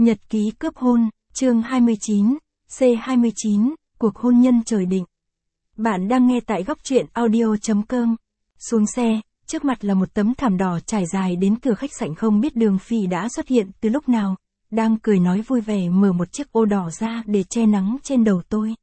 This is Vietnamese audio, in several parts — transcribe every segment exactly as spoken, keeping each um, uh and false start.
Nhật ký cướp hôn, chương hai mươi chín, C hai mươi chín, cuộc hôn nhân trời định. Bạn đang nghe tại góc truyện audio chấm com. Xuống xe, trước mặt là một tấm thảm đỏ trải dài đến cửa khách sạn, không biết Đường Phỉ đã xuất hiện từ lúc nào, đang cười nói vui vẻ mở một chiếc ô đỏ ra để che nắng trên đầu tôi.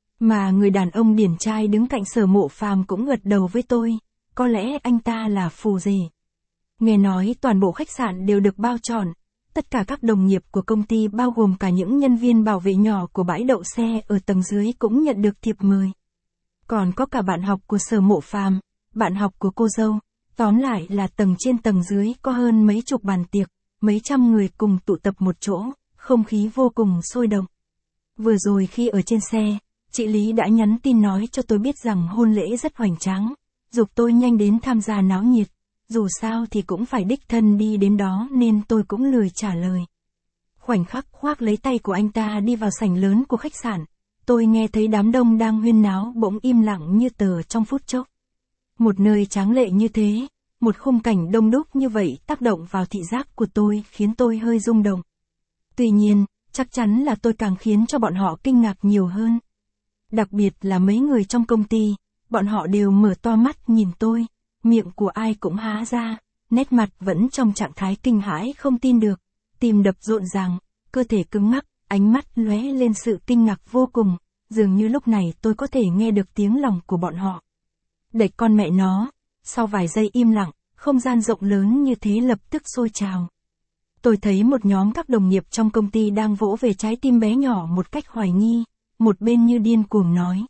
Mà người đàn ông điển trai đứng cạnh Sở Mộ Phàm cũng gật đầu với tôi, có lẽ anh ta là phù rể. Nghe nói toàn bộ khách sạn đều được bao trọn. Tất cả các đồng nghiệp của công ty bao gồm cả những nhân viên bảo vệ nhỏ của bãi đậu xe ở tầng dưới cũng nhận được thiệp mời. Còn có cả bạn học của Sở Mộ Phàm, bạn học của cô dâu, tóm lại là tầng trên tầng dưới có hơn mấy chục bàn tiệc, mấy trăm người cùng tụ tập một chỗ, không khí vô cùng sôi động. Vừa rồi khi ở trên xe, chị Lý đã nhắn tin nói cho tôi biết rằng hôn lễ rất hoành tráng, giục tôi nhanh đến tham gia náo nhiệt. Dù sao thì cũng phải đích thân đi đến đó nên tôi cũng lười trả lời. Khoảnh khắc khoác lấy tay của anh ta đi vào sảnh lớn của khách sạn, tôi nghe thấy đám đông đang huyên náo bỗng im lặng như tờ trong phút chốc. Một nơi tráng lệ như thế, một khung cảnh đông đúc như vậy tác động vào thị giác của tôi khiến tôi hơi rung động. Tuy nhiên, chắc chắn là tôi càng khiến cho bọn họ kinh ngạc nhiều hơn. Đặc biệt là mấy người trong công ty, bọn họ đều mở to mắt nhìn tôi. Miệng của ai cũng há ra, nét mặt vẫn trong trạng thái kinh hãi không tin được, tim đập rộn ràng, cơ thể cứng ngắc, ánh mắt lóe lên sự kinh ngạc vô cùng, dường như lúc này tôi có thể nghe được tiếng lòng của bọn họ. Đẩy con mẹ nó, sau vài giây im lặng, không gian rộng lớn như thế lập tức sôi trào. Tôi thấy một nhóm các đồng nghiệp trong công ty đang vỗ về trái tim bé nhỏ một cách hoài nghi, một bên như điên cuồng nói.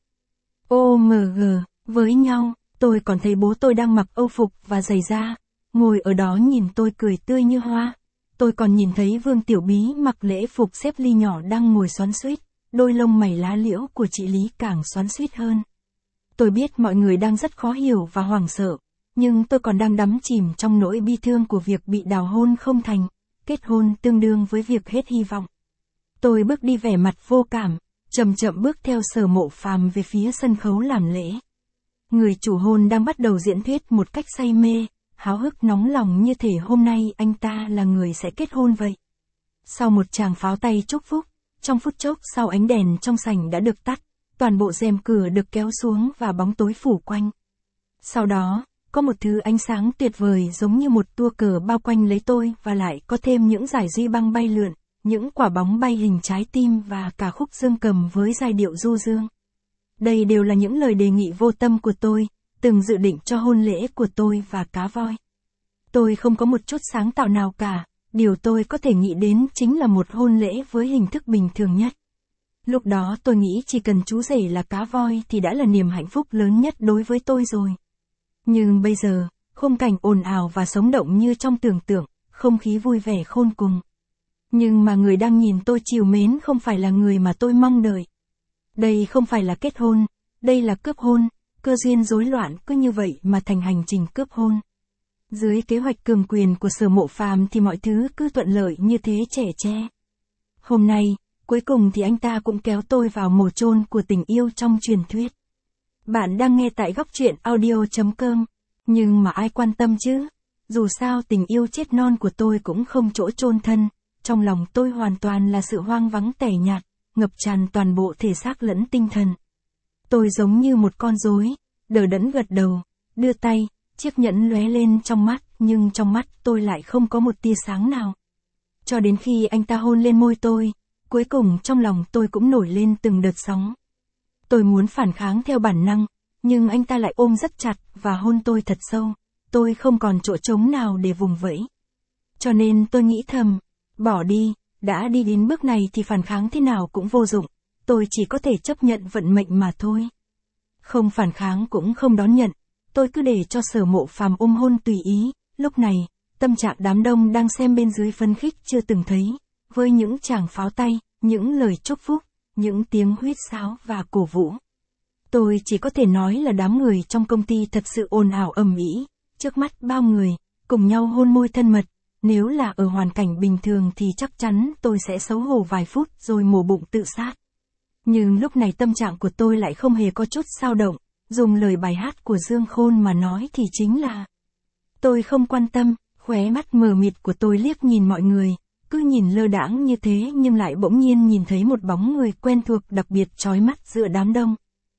ô em giê, với nhau. Tôi còn thấy bố tôi đang mặc âu phục và giày da, ngồi ở đó nhìn tôi cười tươi như hoa. Tôi còn nhìn thấy Vương Tiểu Bí mặc lễ phục xếp ly nhỏ đang ngồi xoắn xuýt, đôi lông mày lá liễu của chị Lý càng xoắn xuýt hơn. Tôi biết mọi người đang rất khó hiểu và hoảng sợ, nhưng tôi còn đang đắm chìm trong nỗi bi thương của việc bị đào hôn không thành, kết hôn tương đương với việc hết hy vọng. Tôi bước đi vẻ mặt vô cảm, chậm chậm bước theo Sở Mộ Phàm về phía sân khấu làm lễ. Người chủ hôn đang bắt đầu diễn thuyết một cách say mê, háo hức nóng lòng như thể hôm nay anh ta là người sẽ kết hôn vậy. Sau một tràng pháo tay chúc phúc, trong phút chốc sau ánh đèn trong sảnh đã được tắt, toàn bộ rèm cửa được kéo xuống và bóng tối phủ quanh. Sau đó, có một thứ ánh sáng tuyệt vời giống như một tua cờ bao quanh lấy tôi và lại có thêm những dải duy băng bay lượn, những quả bóng bay hình trái tim và cả khúc dương cầm với giai điệu du dương. Đây đều là những lời đề nghị vô tâm của tôi, từng dự định cho hôn lễ của tôi và cá voi. Tôi không có một chút sáng tạo nào cả, điều tôi có thể nghĩ đến chính là một hôn lễ với hình thức bình thường nhất. Lúc đó tôi nghĩ chỉ cần chú rể là cá voi thì đã là niềm hạnh phúc lớn nhất đối với tôi rồi. Nhưng bây giờ, khung cảnh ồn ào và sống động như trong tưởng tượng, không khí vui vẻ khôn cùng. Nhưng mà người đang nhìn tôi trìu mến không phải là người mà tôi mong đợi. Đây không phải là kết hôn, đây là cướp hôn, cơ duyên rối loạn cứ như vậy mà thành hành trình cướp hôn. Dưới kế hoạch cường quyền của Sở Mộ Phàm thì mọi thứ cứ thuận lợi như thế chẻ che. Hôm nay, cuối cùng thì anh ta cũng kéo tôi vào mồ chôn của tình yêu trong truyền thuyết. Bạn đang nghe tại góc truyện audio chấm com, nhưng mà ai quan tâm chứ? Dù sao tình yêu chết non của tôi cũng không chỗ chôn thân, trong lòng tôi hoàn toàn là sự hoang vắng tẻ nhạt, ngập tràn toàn bộ thể xác lẫn tinh thần. Tôi giống như một con rối, đờ đẫn gật đầu, đưa tay, chiếc nhẫn lóe lên trong mắt, nhưng trong mắt tôi lại không có một tia sáng nào. Cho đến khi anh ta hôn lên môi tôi, cuối cùng trong lòng tôi cũng nổi lên từng đợt sóng. Tôi muốn phản kháng theo bản năng, nhưng anh ta lại ôm rất chặt và hôn tôi thật sâu, tôi không còn chỗ trống nào để vùng vẫy. Cho nên tôi nghĩ thầm, bỏ đi. Đã đi đến bước này thì phản kháng thế nào cũng vô dụng, tôi chỉ có thể chấp nhận vận mệnh mà thôi. Không phản kháng cũng không đón nhận, tôi cứ để cho Sở Mộ Phàm ôm hôn tùy ý. Lúc này, tâm trạng đám đông đang xem bên dưới phấn khích chưa từng thấy, với những tràng pháo tay, những lời chúc phúc, những tiếng huýt sáo và cổ vũ. Tôi chỉ có thể nói là đám người trong công ty thật sự ồn ào ầm ĩ, trước mắt bao người, cùng nhau hôn môi thân mật. Nếu là ở hoàn cảnh bình thường thì chắc chắn tôi sẽ xấu hổ vài phút rồi mổ bụng tự sát. Nhưng lúc này tâm trạng của tôi lại không hề có chút xao động, dùng lời bài hát của Dương Khôn mà nói thì chính là tôi không quan tâm, khóe mắt mờ mịt của tôi liếc nhìn mọi người, cứ nhìn lơ đãng như thế nhưng lại bỗng nhiên nhìn thấy một bóng người quen thuộc đặc biệt chói mắt giữa đám đông.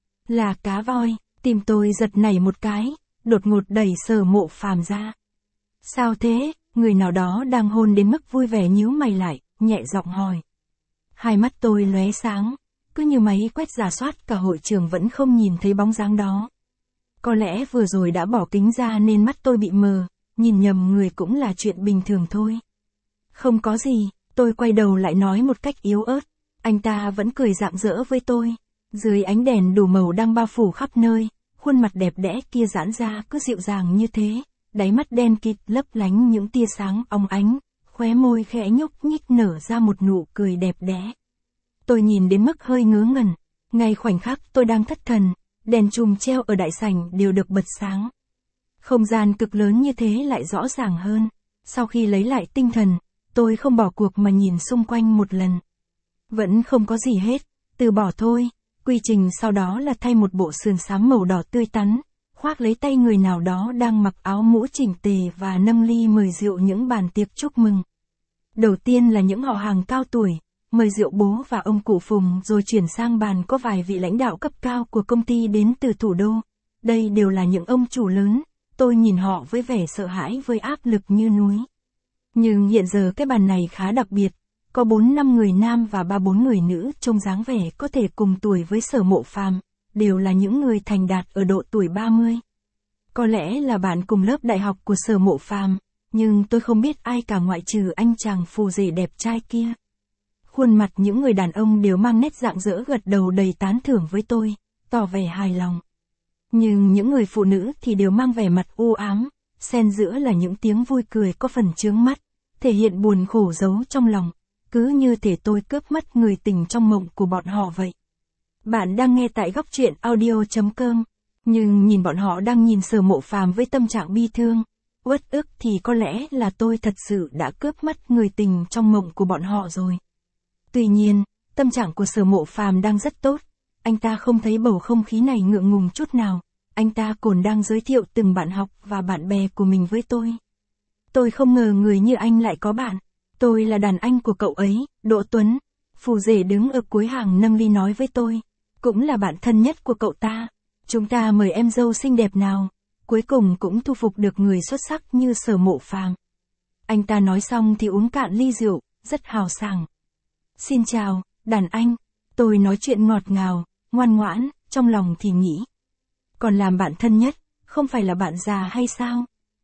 Là Cá Voi, tim tôi giật nảy một cái, đột ngột đẩy Sở Mộ Phàm ra. Sao thế? Người nào đó đang hôn đến mức vui vẻ nhíu mày lại, nhẹ giọng hỏi. Hai mắt tôi lóe sáng, cứ như máy quét rà soát cả hội trường vẫn không nhìn thấy bóng dáng đó. Có lẽ vừa rồi đã bỏ kính ra nên mắt tôi bị mờ, nhìn nhầm người cũng là chuyện bình thường thôi. Không có gì, tôi quay đầu lại nói một cách yếu ớt, anh ta vẫn cười rạng rỡ với tôi. Dưới ánh đèn đủ màu đang bao phủ khắp nơi, khuôn mặt đẹp đẽ kia giãn ra cứ dịu dàng như thế, đáy mắt đen kịt lấp lánh những tia sáng óng ánh, khóe môi khẽ nhúc nhích nở ra một nụ cười đẹp đẽ. Tôi nhìn đến mức hơi ngớ ngẩn, ngay khoảnh khắc tôi đang thất thần, đèn chùm treo ở đại sảnh đều được bật sáng. Không gian cực lớn như thế lại rõ ràng hơn. Sau khi lấy lại tinh thần, tôi không bỏ cuộc mà nhìn xung quanh một lần. Vẫn không có gì hết, từ bỏ thôi. Quy trình sau đó là thay một bộ sườn xám màu đỏ tươi tắn, khoác lấy tay người nào đó đang mặc áo mũ chỉnh tề và nâng ly mời rượu những bàn tiệc chúc mừng. Đầu tiên là những họ hàng cao tuổi, mời rượu bố và ông cụ Phùng, rồi chuyển sang bàn có vài vị lãnh đạo cấp cao của công ty đến từ thủ đô. Đây đều là những ông chủ lớn, tôi nhìn họ với vẻ sợ hãi với áp lực như núi. Nhưng hiện giờ cái bàn này khá đặc biệt, có bốn năm người nam và ba bốn người nữ trông dáng vẻ có thể cùng tuổi với Sở Mộ Phàm, đều là những người thành đạt ở độ tuổi ba mươi. Có lẽ là bạn cùng lớp đại học của Sở Mộ Phàm, nhưng tôi không biết ai cả ngoại trừ anh chàng phù rể đẹp trai kia. Khuôn mặt những người đàn ông đều mang nét rạng rỡ gật đầu đầy tán thưởng với tôi, tỏ vẻ hài lòng. Nhưng những người phụ nữ thì đều mang vẻ mặt u ám, xen giữa là những tiếng vui cười có phần chướng mắt, thể hiện buồn khổ giấu trong lòng, cứ như thể tôi cướp mất người tình trong mộng của bọn họ vậy. Bạn đang nghe tại góc truyện audio chấm com, nhưng nhìn bọn họ đang nhìn Sở Mộ Phàm với tâm trạng bi thương, uất ức thì có lẽ là tôi thật sự đã cướp mất người tình trong mộng của bọn họ rồi. Tuy nhiên, tâm trạng của Sở Mộ Phàm đang rất tốt, anh ta không thấy bầu không khí này ngượng ngùng chút nào, anh ta còn đang giới thiệu từng bạn học và bạn bè của mình với tôi. Tôi không ngờ người như anh lại có bạn, tôi là đàn anh của cậu ấy, Đỗ Tuấn. Phù rể đứng ở cuối hàng nâng ly nói với tôi, cũng là bạn thân nhất của cậu ta. Chúng ta mời em dâu xinh đẹp nào, cuối cùng cũng thu phục được người xuất sắc như Sở Mộ Phàm. Anh ta nói xong thì uống cạn ly rượu, rất hào sảng. Xin chào, đàn anh, tôi nói chuyện ngọt ngào, ngoan ngoãn, trong lòng thì nghĩ. Còn làm bạn thân nhất, không phải là bạn già hay sao?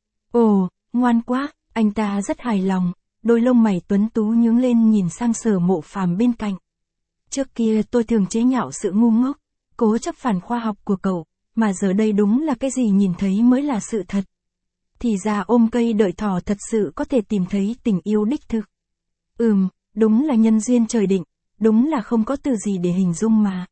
Ồ, ngoan quá, anh ta rất hài lòng, đôi lông mày tuấn tú nhướng lên nhìn sang Sở Mộ Phàm bên cạnh. Trước kia tôi thường chế nhạo sự ngu ngốc, cố chấp phản khoa học của cậu, mà giờ đây đúng là cái gì nhìn thấy mới là sự thật. Thì ra ôm cây đợi thỏ thật sự có thể tìm thấy tình yêu đích thực. Ừm, đúng là nhân duyên trời định, đúng là không có từ gì để hình dung mà.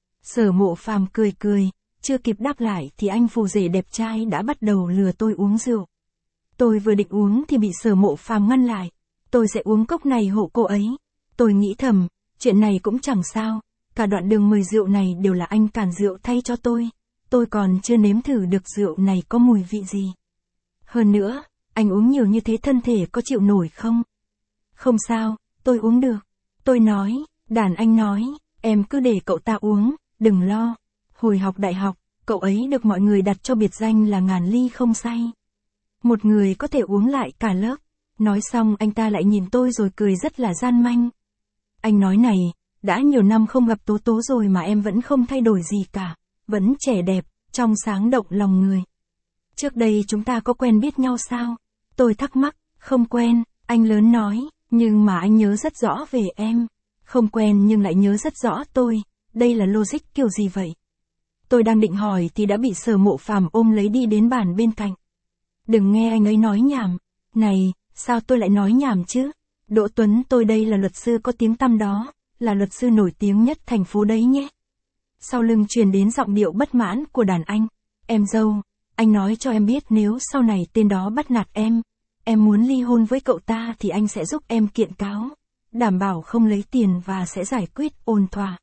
Sở Mộ Phàm cười cười, chưa kịp đáp lại thì anh phù rể đẹp trai đã bắt đầu lừa tôi uống rượu. Tôi vừa định uống thì bị Sở Mộ Phàm ngăn lại. Tôi sẽ uống cốc này hộ cô ấy. Tôi nghĩ thầm, chuyện này cũng chẳng sao, cả đoạn đường mời rượu này đều là anh cản rượu thay cho tôi. Tôi còn chưa nếm thử được rượu này có mùi vị gì. Hơn nữa, anh uống nhiều như thế thân thể có chịu nổi không? Không sao, tôi uống được. Tôi nói, đàn anh nói, em cứ để cậu ta uống, đừng lo. Hồi học đại học, cậu ấy được mọi người đặt cho biệt danh là ngàn ly không say. Một người có thể uống lại cả lớp. Nói xong anh ta lại nhìn tôi rồi cười rất là gian manh. Anh nói này, đã nhiều năm không gặp Tố Tố rồi mà em vẫn không thay đổi gì cả. Vẫn trẻ đẹp, trong sáng động lòng người. Trước đây chúng ta có quen biết nhau sao? Tôi thắc mắc, không quen, anh lớn nói, nhưng mà anh nhớ rất rõ về em. Không quen nhưng lại nhớ rất rõ tôi, đây là logic kiểu gì vậy? Tôi đang định hỏi thì đã bị Sở Mộ Phàm ôm lấy đi đến bàn bên cạnh. Đừng nghe anh ấy nói nhảm. Này, sao tôi lại nói nhảm chứ? Đỗ Tuấn tôi đây là luật sư có tiếng tăm đó, là luật sư nổi tiếng nhất thành phố đấy nhé. Sau lưng truyền đến giọng điệu bất mãn của đàn anh. Em dâu, anh nói cho em biết nếu sau này tên đó bắt nạt em, em muốn ly hôn với cậu ta thì anh sẽ giúp em kiện cáo, đảm bảo không lấy tiền và sẽ giải quyết ôn thỏa.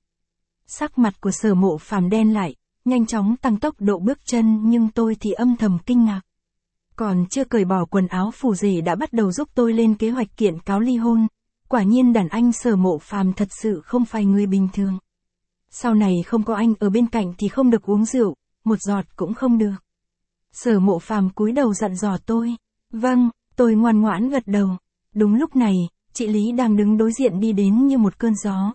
Sắc mặt của Sở Mộ Phàm đen lại, nhanh chóng tăng tốc độ bước chân nhưng tôi thì âm thầm kinh ngạc. Còn chưa cởi bỏ quần áo phù rể đã bắt đầu giúp tôi lên kế hoạch kiện cáo ly hôn, quả nhiên đàn anh Sở Mộ Phàm thật sự không phải người bình thường. Sau này không có anh ở bên cạnh thì không được uống rượu, một giọt cũng không được. Sở Mộ Phàm cúi đầu dặn dò tôi. Vâng, tôi ngoan ngoãn gật đầu. Đúng lúc này, chị Lý đang đứng đối diện đi đến như một cơn gió.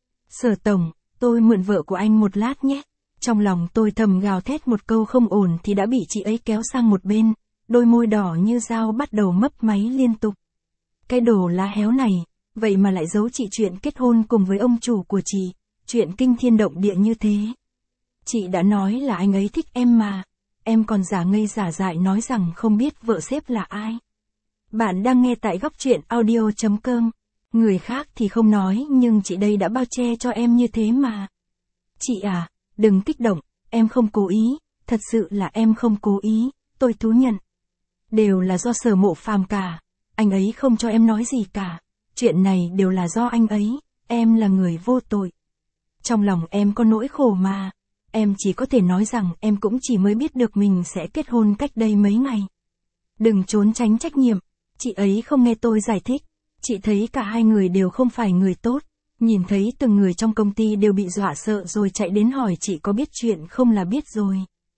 Sở tổng, tôi mượn vợ của anh một lát nhé. Trong lòng tôi thầm gào thét một câu không ổn thì đã bị chị ấy kéo sang một bên, đôi môi đỏ như dao bắt đầu mấp máy liên tục. Cái đồ lá héo này, vậy mà lại giấu chị chuyện kết hôn cùng với ông chủ của chị, chuyện kinh thiên động địa như thế. Chị đã nói là anh ấy thích em mà, em còn giả ngây giả dại nói rằng không biết vợ sếp là ai. Bạn đang nghe tại góc truyện audio chấm com. Người khác thì không nói nhưng chị đây đã bao che cho em như thế mà. Chị à, đừng kích động, em không cố ý, thật sự là em không cố ý, tôi thú nhận. Đều là do Sở Mộ Phàm cả, anh ấy không cho em nói gì cả, chuyện này đều là do anh ấy, em là người vô tội. Trong lòng em có nỗi khổ mà, em chỉ có thể nói rằng em cũng chỉ mới biết được mình sẽ kết hôn cách đây mấy ngày. Đừng trốn tránh trách nhiệm, chị ấy không nghe tôi giải thích, chị thấy cả hai người đều không phải người tốt. Nhìn thấy từng người trong công ty đều bị dọa sợ rồi chạy đến hỏi chị có biết chuyện không là biết rồi.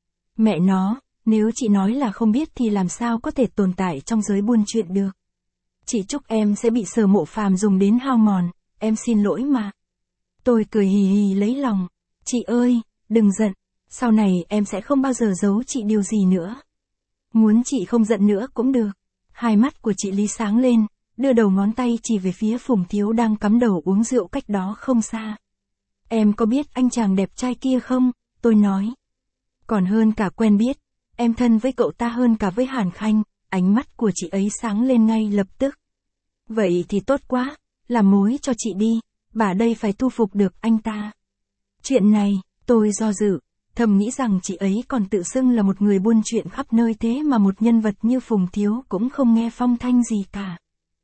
Mẹ nó, nếu chị nói là không biết thì làm sao có thể tồn tại trong giới buôn chuyện được. Chị chúc em sẽ bị Sở Mộ Phàm dùng đến hao mòn, em xin lỗi mà. Tôi cười hì hì lấy lòng. Chị ơi, đừng giận, sau này em sẽ không bao giờ giấu chị điều gì nữa. Muốn chị không giận nữa cũng được. Hai mắt của chị Lý sáng lên, đưa đầu ngón tay chỉ về phía Phùng Thiếu đang cắm đầu uống rượu cách đó không xa. Em có biết anh chàng đẹp trai kia không? Tôi nói. Còn hơn cả quen biết, em thân với cậu ta hơn cả với Hàn Khanh, ánh mắt của chị ấy sáng lên ngay lập tức. Vậy thì tốt quá, làm mối cho chị đi, bà đây phải thu phục được anh ta. Chuyện này, tôi do dự, thầm nghĩ rằng chị ấy còn tự xưng là một người buôn chuyện khắp nơi thế mà một nhân vật như Phùng Thiếu cũng không nghe phong thanh gì cả.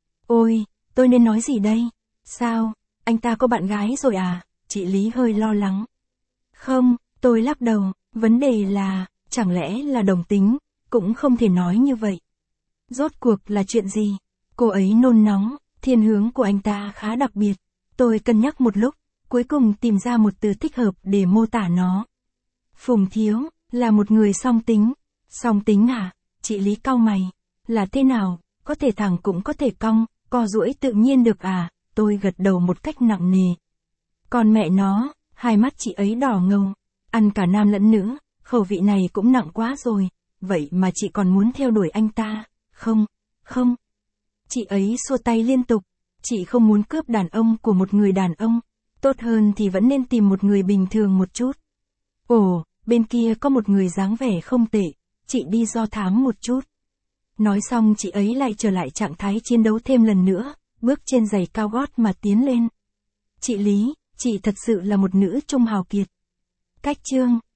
Ôi, tôi nên nói gì đây? Sao, anh ta có bạn gái rồi à? Chị Lý hơi lo lắng. Không, tôi lắc đầu, vấn đề là, chẳng lẽ là đồng tính, cũng không thể nói như vậy. Rốt cuộc là chuyện gì? Cô ấy nôn nóng, thiên hướng của anh ta khá đặc biệt. Tôi cân nhắc một lúc, cuối cùng tìm ra một từ thích hợp để mô tả nó. Phùng Thiếu, là một người song tính. Song tính à? Chị Lý cau mày. Là thế nào? Có thể thẳng cũng có thể cong, co duỗi tự nhiên được à? Tôi gật đầu một cách nặng nề. Còn mẹ nó, hai mắt chị ấy đỏ ngầu. Ăn cả nam lẫn nữ, khẩu vị này cũng nặng quá rồi. Vậy mà chị còn muốn theo đuổi anh ta? Không, không. Chị ấy xua tay liên tục. Chị không muốn cướp đàn ông của một người đàn ông. Tốt hơn thì vẫn nên tìm một người bình thường một chút. Ồ, bên kia có một người dáng vẻ không tệ. Chị đi do thám một chút. Nói xong chị ấy lại trở lại trạng thái chiến đấu thêm lần nữa, bước trên giày cao gót mà tiến lên. Chị Lý, chị thật sự là một nữ trung hào kiệt. Cách chương